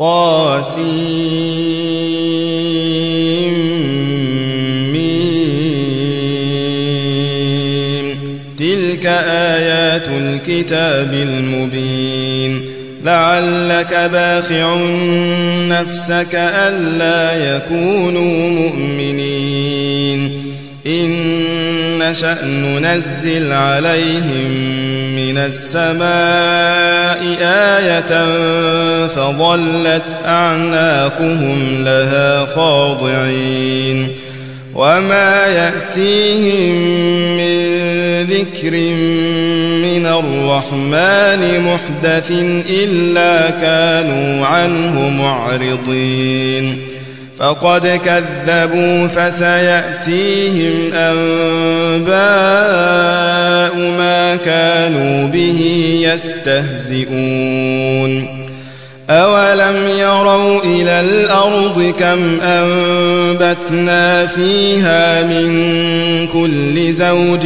طاسيم. تلك آيات الكتاب المبين. لعلك باخع نفسك ألا يكونوا مؤمنين. إن نشأ ننزل عليهم من السماء آية فظلت أعناقهم لها خاضعين. وما يأتيهم من ذكر من الرحمن محدث إلا كانوا عنه معرضين. فقد كذبوا فسيأتيهم أنباء ما كانوا به يستهزئون. أولم يروا إلى الأرض كم أنبتنا فيها من كل زوج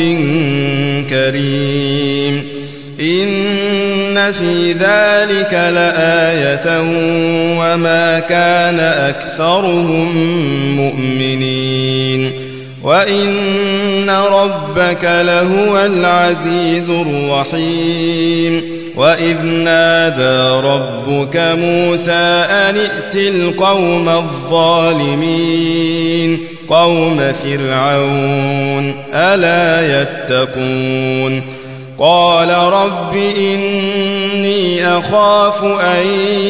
كريم. إن في ذلك لآية وما كان أكثرهم مؤمنين. وإن ربك لهو العزيز الرحيم. وإذ نادى ربك موسى أن ائت القوم الظالمين قوم فرعون ألا يتقون. قال رب إني أخاف أن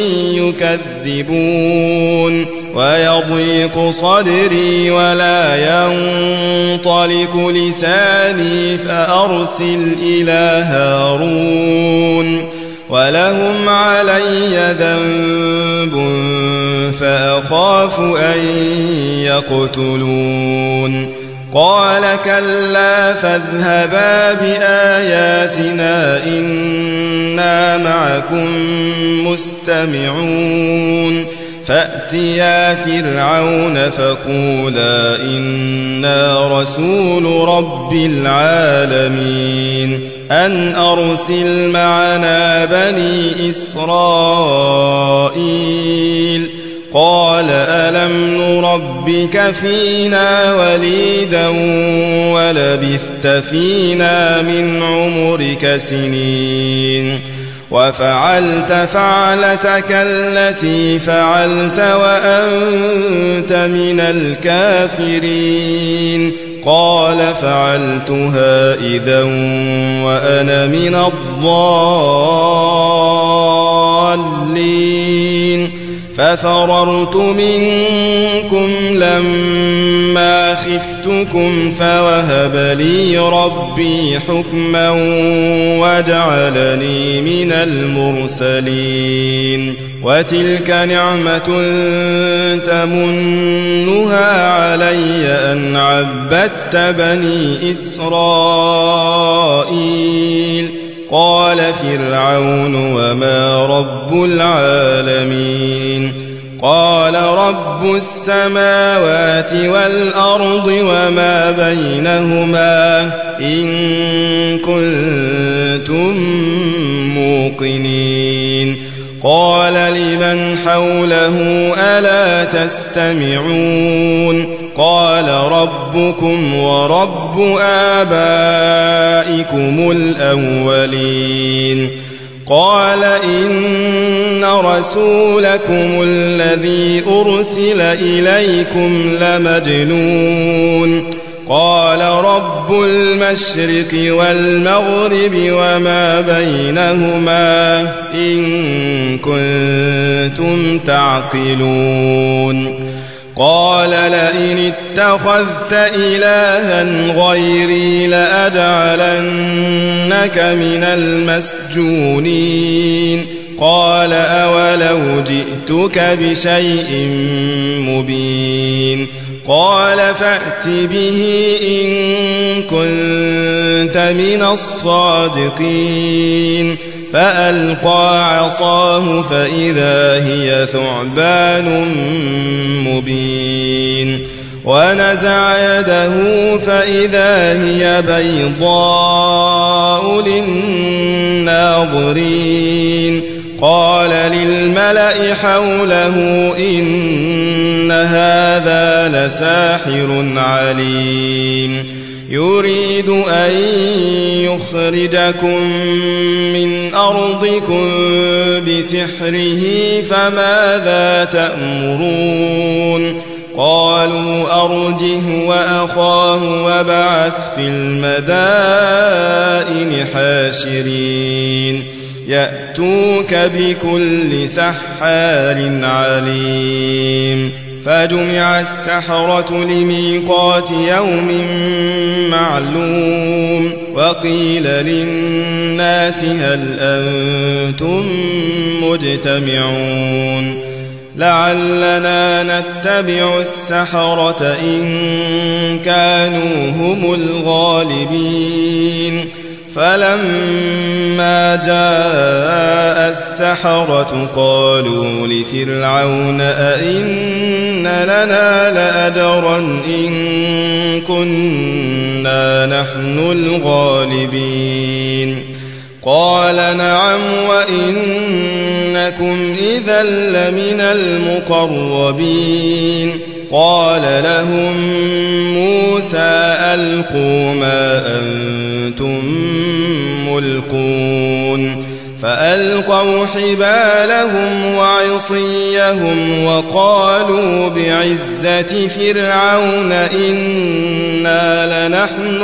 يكذبون ويضيق صدري ولا ينطلق لساني فأرسل إلى هارون ولهم علي ذنب فأخاف أن يقتلون. قال كلا فاذهبا بآياتنا إنا معكم مستمعون. فأتيا فرعون فقولا إنا رسول رب العالمين أن أرسل معنا بني إسرائيل. قال ألم نربك فينا وليدا ولبثت فينا من عمرك سنين وفعلت فعلتك التي فعلت وأنت من الكافرين. قال فعلتها إذا وأنا من الضالين. ففررت منكم لما خفتكم فوهب لي ربي حكما وجعلني من المرسلين. وتلك نعمة تمنها علي أن عبدت بني إسرائيل. قال فرعون وما رب العالمين. قال رب السماوات والأرض وما بينهما إن كنتم موقنين. قال لمن حوله ألا تستمعون. قال ربكم ورب آبائكم الأولين. قال إن رسولكم الذي أرسل إليكم لمجنون. قال رب المشرق والمغرب وما بينهما إن كنتم تعقلون. قال لئن اتخذت إلها غيري لأجعلنك من المسجونين. قال أولو جئتك بشيء مبين. قال فأت به إن كنت من الصادقين. فألقى عصاه فإذا هي ثعبان مبين. ونزع يده فإذا هي بيضاء للناظرين. قال للملأ حوله إن هذا لساحر عليم يريد أن يخرجكم من أرضكم بسحره فماذا تأمرون قالوا أرجه وأخاه وابعث في المدائن حاشرين يأتوك بكل سحار عليم فجمع السحرة لميقات يوم معلوم وقيل للناس هل أنتم مجتمعون لعلنا نتبع السحرة إن كانوا هم الغالبين فلما جاء السحرة قالوا لفرعون أئن لنا لأجرا إن كنا نحن الغالبين قال نعم وإنكم إذا لمن المقربين قال لهم موسى ألقوا ما أنتم ملقون فألقوا حبالهم وعصيهم وقالوا بعزة فرعون إنا لنحن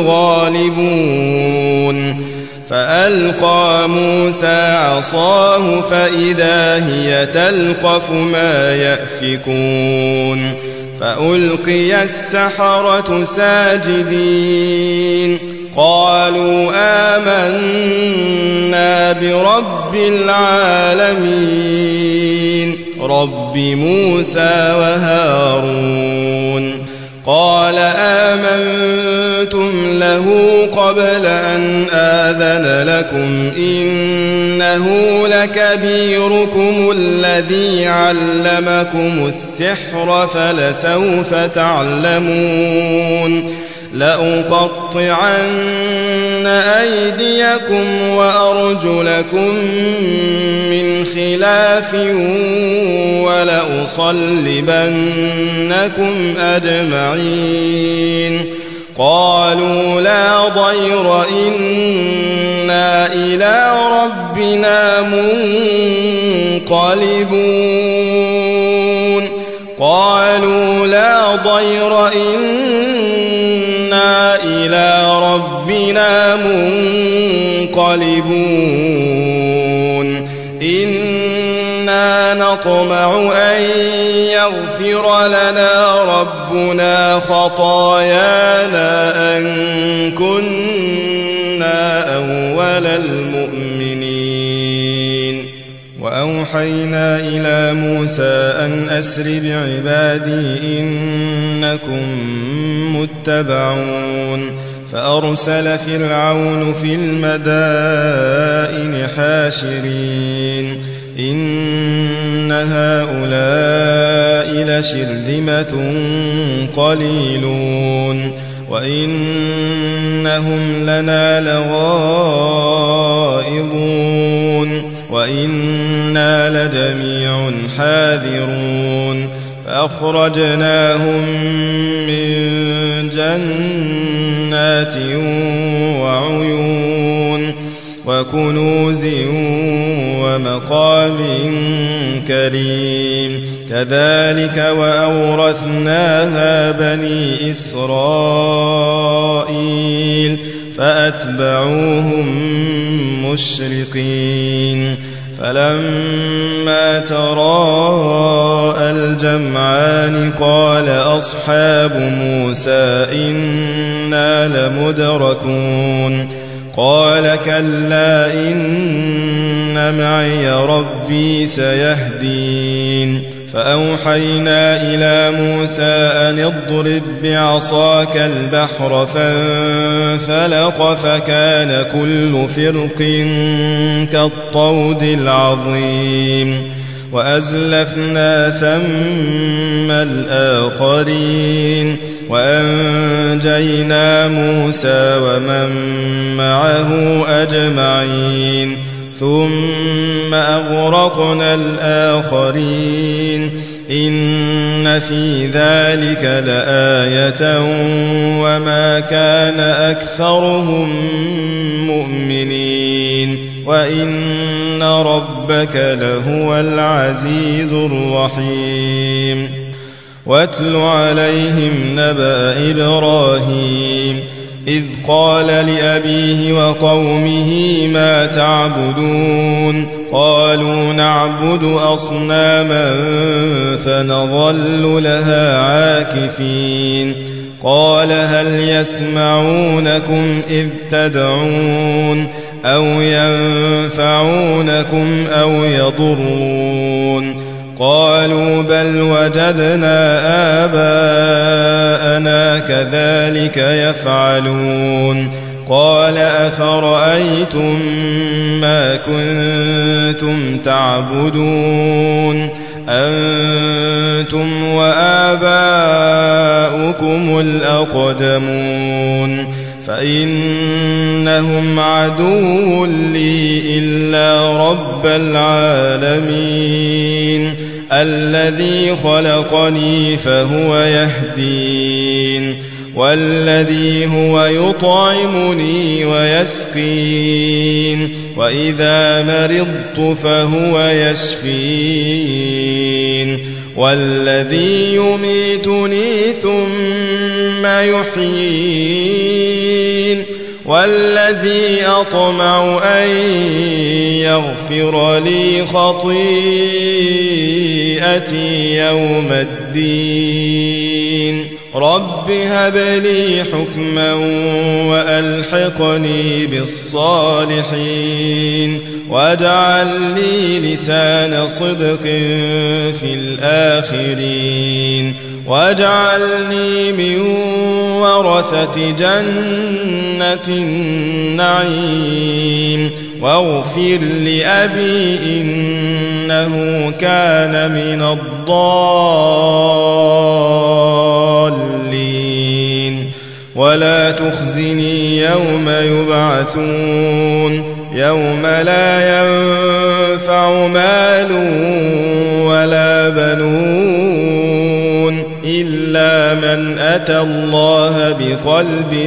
الغالبون فألقى موسى عصاه فإذا هي تلقف ما يأفكون فألقي السحرة ساجدين قالوا آمنا برب العالمين رب موسى وهارون قال آمنتم له قبل أن آذن لكم إنه لكبيركم الذي علمكم السحر فلسوف تعلمون لأقطعن أيديكم وأرجلكم من خلاف ولأصلبنكم أجمعين قالوا لا ضير إنا إلى ربنا منقلبون قالوا لا ضير إنا إلى ربنا منقلبون إنا نطمع أن يغفر لنا ربنا خطايانا أن كنا أول المؤمنين وأوحينا إلى موسى أن أسر بعبادي إنكم متبعون فأرسل فرعون في المدائن حاشرين إن هؤلاء لشرذمة قليلون وإنهم لنا لغائظون وإنا لجميع حاذرون فأخرجناهم من جنات وعيون وكنوز ومقام كريم كذلك وأورثناها بني إسرائيل فأتبعوهم مشرقين فلما تراءى الجمعان قال أصحاب موسى إنا لمدركون قال كلا إن معي ربي سيهدين فأوحينا إلى موسى أن اضرب بعصاك البحر فانفلق فكان كل فرق كالطود العظيم وأزلفنا ثم الآخرين وأنجينا موسى ومن معه أجمعين ثم أغرقنا الآخرين إن في ذلك لآية وما كان أكثرهم مؤمنين وإن ربك لهو العزيز الرحيم واتل عليهم نبأ إبراهيم إذ قال لأبيه وقومه ما تعبدون قالوا نعبد أصناما فنظل لها عاكفين قال هل يسمعونكم إذ تدعون أو ينفعونكم أو يضرون قالوا بل وجدنا آباءنا كذلك يفعلون قال أفرأيتم ما كنتم تعبدون أنتم وآباؤكم الأقدمون فإنهم عدو لي إلا رب العالمين الذي خلقني فهو يهدين والذي هو يطعمني ويسقين وإذا مرضت فهو يشفين والذي يميتني ثم يحيين والذي أطمع أن يغفر لي خطيئتي يوم الدين رب هب لي حكما وألحقني بالصالحين واجعل لي لسان صدق في الآخرين واجعلني من ورثة جنة النعيم واغفر لأبي إنه كان من الضالين ولا تخزني يوم يبعثون يوم لا ينفع مال ولا بنون إلا من أتى الله بقلب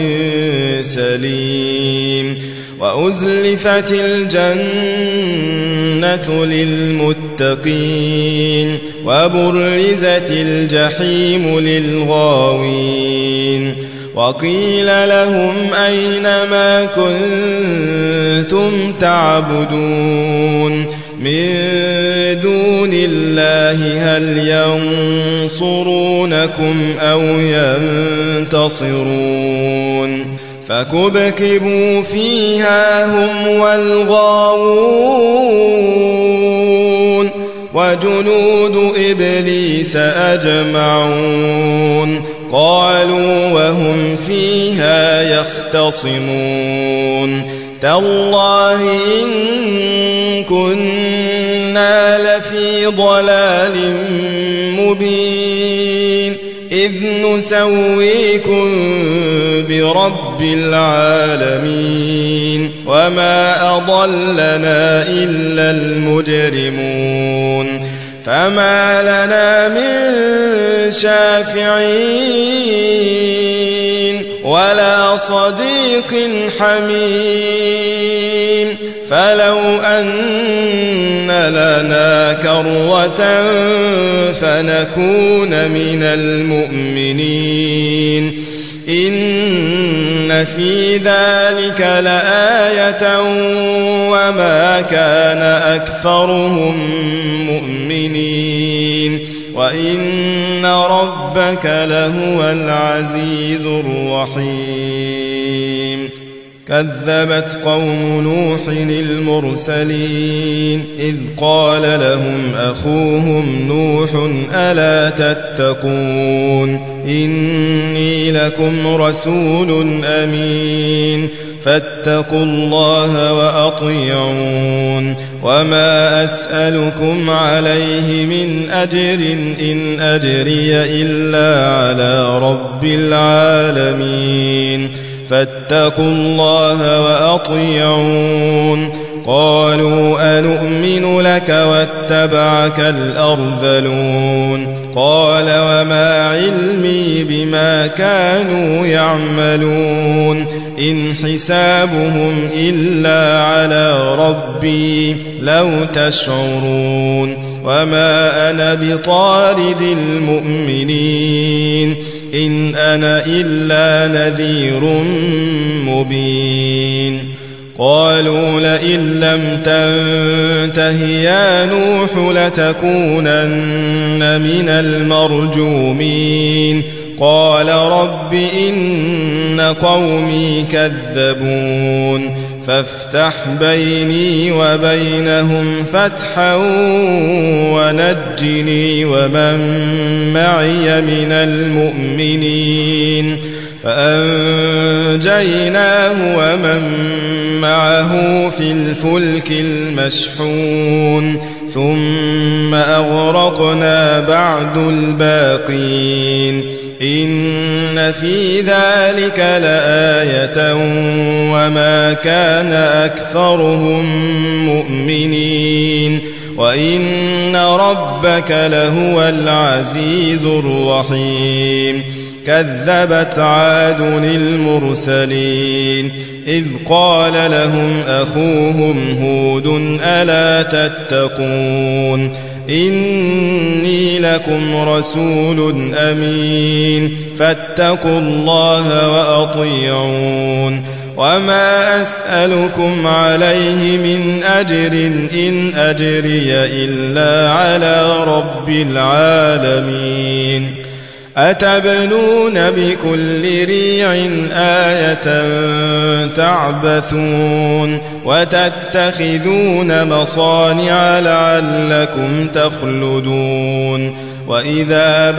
سليم وأزلفت الجنة للمتقين وبرزت الجحيم للغاوين وقيل لهم أين ما كنتم تعبدون من دون الله هل ينصرونكم أو ينتصرون فكبكبوا فيها هم والغاوون وجنود إبليس أجمعون قالوا وهم فيها يختصمون تالله إن كنا لفي ضلال مبين إذ نسويكم برب العالمين وما أضلنا إلا المجرمون فما لنا من شافعين ولا صديق حميم فلو أن لنا كروة فنكون من المؤمنين إن في ذلك لآية وما كان أكثرهم مؤمنين وإن ربك لهو العزيز الرحيم كذبت قوم نوح المرسلين إذ قال لهم أخوهم نوح ألا تتقون إني لكم رسول أمين فاتقوا الله وأطيعون وما أسألكم عليه من أجر إن أجري إلا على رب العالمين فاتقوا الله وأطيعون قالوا أنؤمن لك واتبعك الأرذلون قال وما علمي بما كانوا يعملون إن حسابهم إلا على ربي لو تشعرون وما أنا بطارد المؤمنين إن أنا إلا نذير مبين قالوا لئن لم تنته يا نوح لتكونن من المرجومين قال رب إن قومي كذبون فافتح بيني وبينهم فتحا ونجني ومن معي من المؤمنين فأنجيناه ومن معه في الفلك المشحون ثم أغرقنا بعد الباقين إن في ذلك لآية وما كان أكثرهم مؤمنين وإن ربك لهو العزيز الرحيم كذبت عاد المرسلين إذ قال لهم أخوهم هود ألا تتقون إني لكم رسول أمين فاتقوا الله وأطيعون وما أسألكم عليه من أجر إن أجري إلا على رب العالمين أتبنون بكل ريع آية تعبثون وتتخذون مصانع لعلكم تخلدون وإذا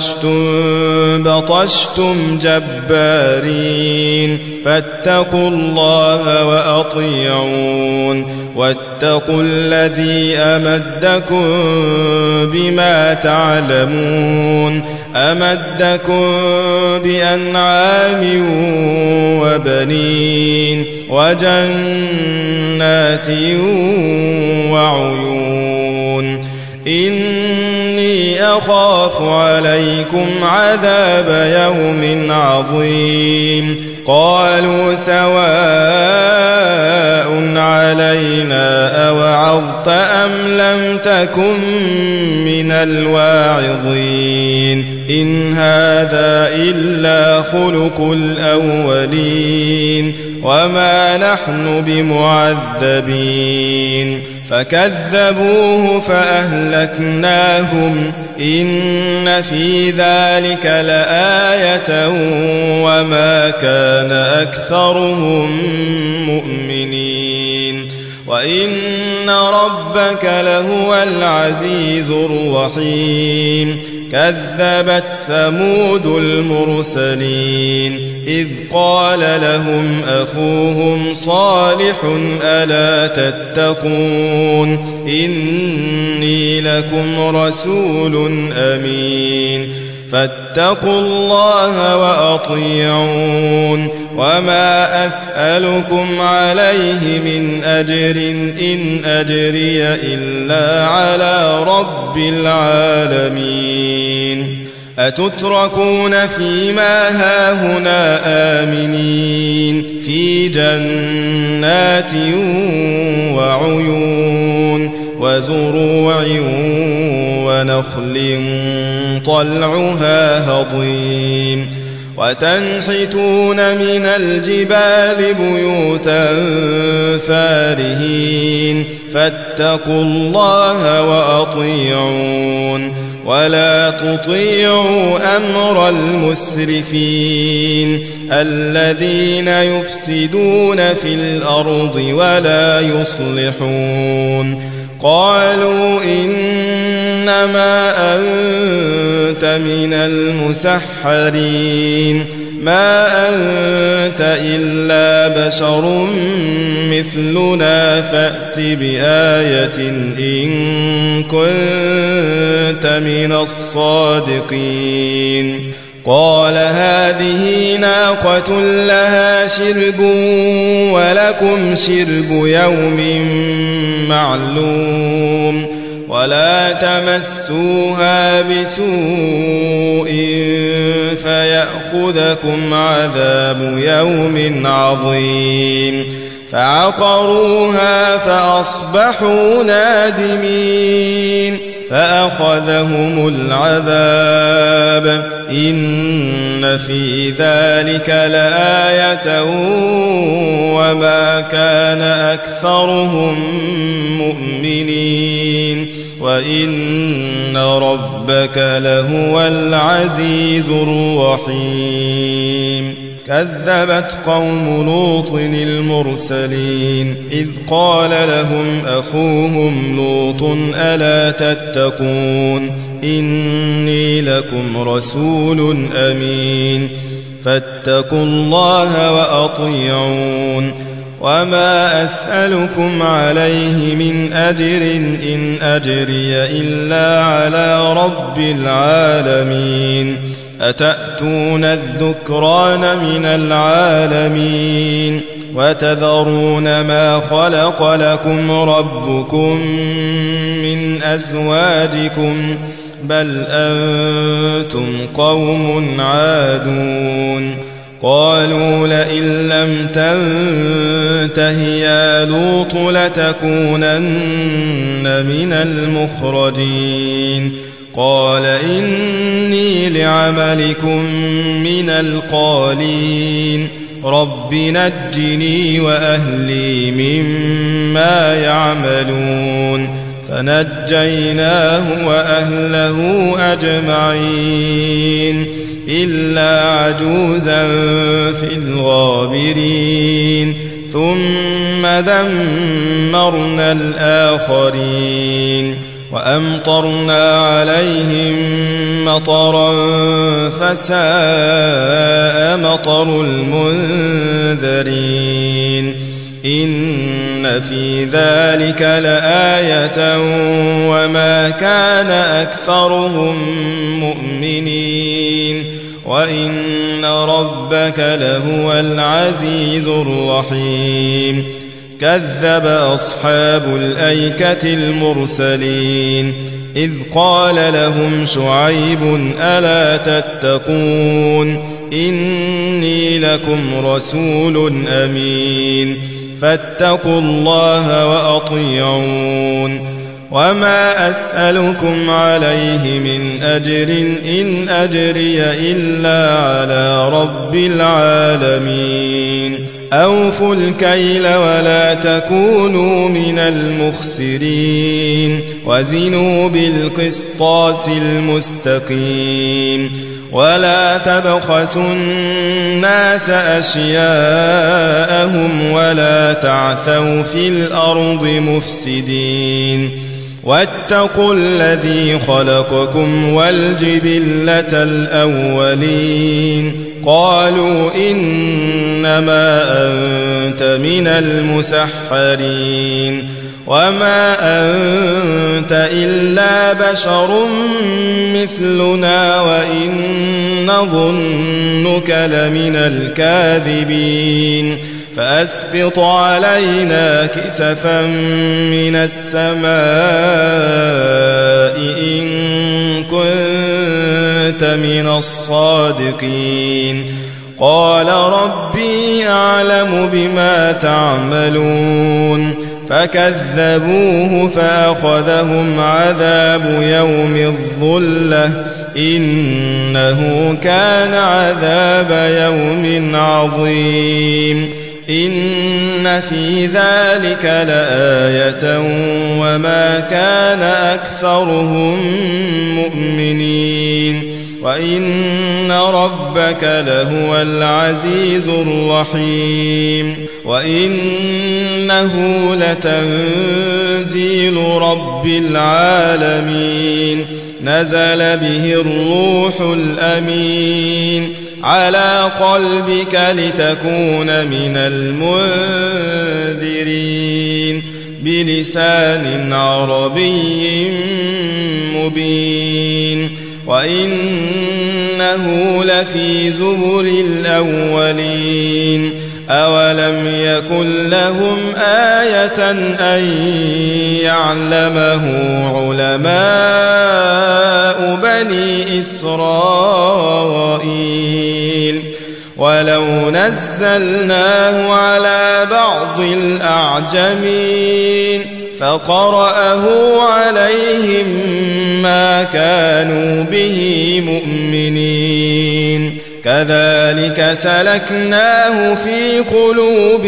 بطشتم جبارين فاتقوا الله وأطيعون واتقوا الذي أمدكم بما تعلمون أمدكم بأنعام وبنين وجنات وعيون إني أخاف عليكم عذاب يوم عظيم قالوا سواء علينا أوعظت أم لم تكن من الواعظين إن هذا إلا خلق الأولين وما نحن بمعذبين فكذبوه فأهلكناهم إن في ذلك لآية وما كان أكثرهم مؤمنين وإن ربك لهو العزيز الرحيم كذبت ثمود المرسلين إذ قال لهم أخوهم صالح ألا تتقون إني لكم رسول أمين فاتقوا الله وأطيعون وما أسألكم عليه من أجر إن أجري إلا على رب العالمين أتتركون فيما هاهنا آمنين في جنات وعيون وزروع ونخل طلعها هضيم وتنحتون من الجبال بيوتا فارهين فاتقوا الله وأطيعون ولا تطيعوا أمر المسرفين الذين يفسدون في الأرض ولا يصلحون قالوا إنما أنت من المسحرين ما أنت إلا بشر مثلنا فأت بآية إن كنت من الصادقين قال هذه ناقة لها شرب ولكم شرب يوم معلوم ولا تمسوها بسوء فيأخذكم عذاب يوم عظيم فعقروها فأصبحوا نادمين فأخذهم العذاب إن في ذلك لآية وما كان أكثرهم مؤمنين وإن ربك لهو العزيز الرحيم كذبت قوم لوط المرسلين إذ قال لهم أخوهم لوط ألا تتقون إني لكم رسول أمين فاتقوا الله وأطيعون وما أسألكم عليه من أجر إن أجري إلا على رب العالمين أتأتون الذكران من العالمين وتذرون ما خلق لكم ربكم من أزواجكم بل أنتم قوم عادون قالوا لئن لم تنته يا لوط لتكونن من المخرجين قال إني لعملكم من القالين رب نجني وأهلي مما يعملون فنجيناه وأهله أجمعين إلا عجوزا في الغابرين ثم دمرنا الآخرين وأمطرنا عليهم مطرا فساء مطر المنذرين إن في ذلك لآية وما كان أكثرهم مؤمنين وإن ربك لهو العزيز الرحيم كذب أصحاب الأيكة المرسلين إذ قال لهم شعيب ألا تتقون إني لكم رسول أمين فاتقوا الله وأطيعون وما أسألكم عليه من أجر إن أجري إلا على رب العالمين أوفوا الكيل ولا تكونوا من المخسرين وزنوا بالقسطاس المستقيم ولا تبخسوا الناس أشياءهم ولا تعثوا في الأرض مفسدين واتقوا الذي خلقكم والجبلة الأولين قالوا إنما أنت من المسحرين وما أنت إلا بشر مثلنا وإن نظنك لمن الكاذبين فأسقط علينا كسفا من السماء إن كنت من الصادقين قال ربي أعلم بما تعملون فكذبوه فأخذهم عذاب يوم الظلة إنه كان عذاب يوم عظيم إن في ذلك لآية وما كان أكثرهم مؤمنين وإن ربك لهو العزيز الرحيم وإنه لتنزيل رب العالمين نزل به الروح الأمين على قلبك لتكون من المنذرين بلسان عربي مبين وإنه لفي زبر الأولين أولم يكن لهم آية أن يعلمه علماء بني إسرائيل ولو نزلناه على بعض الأعجمين فقرأه عليهم ما كانوا به مؤمنين كذلك سلكناه في قلوب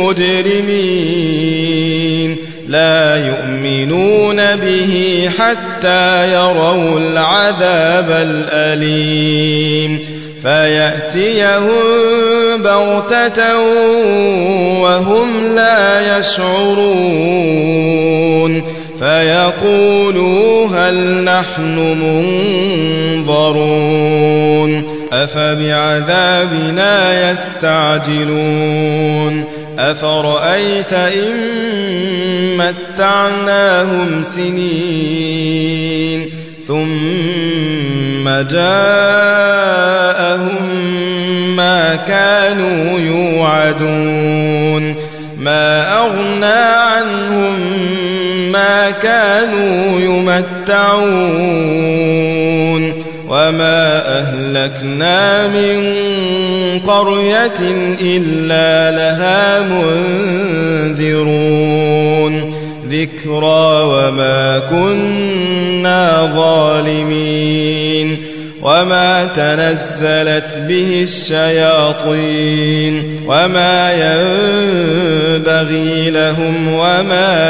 المجرمين لا يؤمنون به حتى يروا العذاب الأليم فيأتيهم بغتة وهم لا يشعرون فيقولوا هل نحن منظرون أفبعذابنا يستعجلون أفرأيت إن متعناهم سنين ثم جاءهم ما كانوا يوعدون ما أغنى عنهم ما كانوا يمتعون وما أهلكنا من قرية إلا لها منذرون ذكرى وما كنا ظالمين وما تنزلت به الشياطين وما ينبغي لهم وما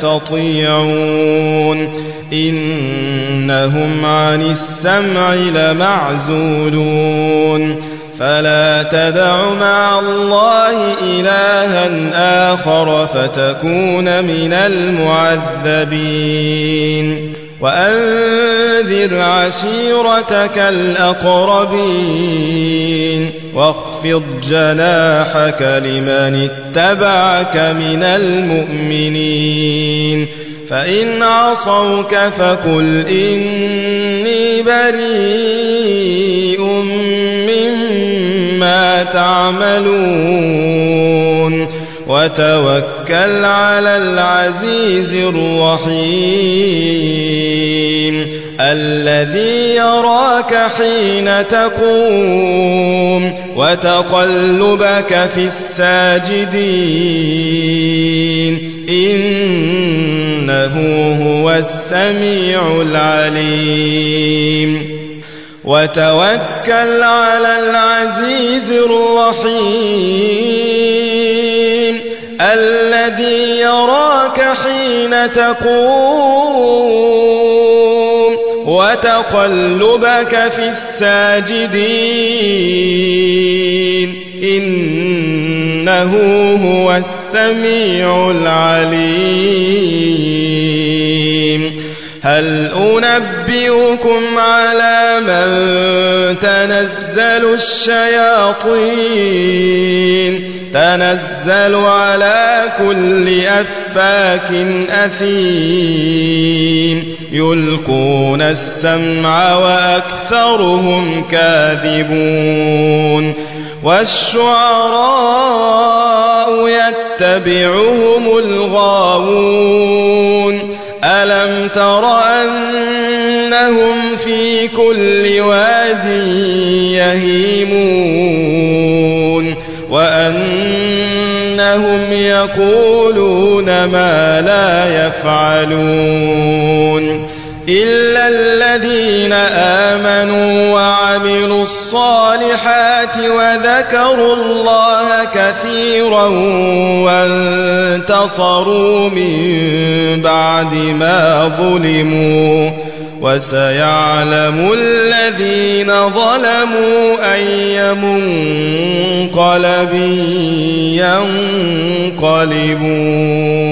يستطيعون إنهم عن السمع لمعزولون فلا تدع مع الله إلها آخر فتكون من المعذبين وأنذر عشيرتك الأقربين واخفض جناحك لمن اتبعك من المؤمنين فإن عصوك فقل إني بريء مما تعملون وتوكل على العزيز الرحيم الذي يراك حين تقوم وتقلبك في الساجدين إنه هو السميع العليم وتوكل على العزيز الرحيم الذي يراك حين تقوم وتقلبك في الساجدين إنه هو السميع العليم هل أنبئكم على من تنزل الشياطين تنزل على كل أفاك أثيم يلقون السمع وأكثرهم كاذبون والشعراء يتبعهم الغاوون ألم تر أنهم في كل واد يهيمون وأنهم يقولون ما لا يفعلون إلا الذين آمنوا وعملوا الصالحات وذكروا الله كثيرا وانتصروا من بعد ما ظلموا وسيعلم الذين ظلموا أي منقلب ينقلبون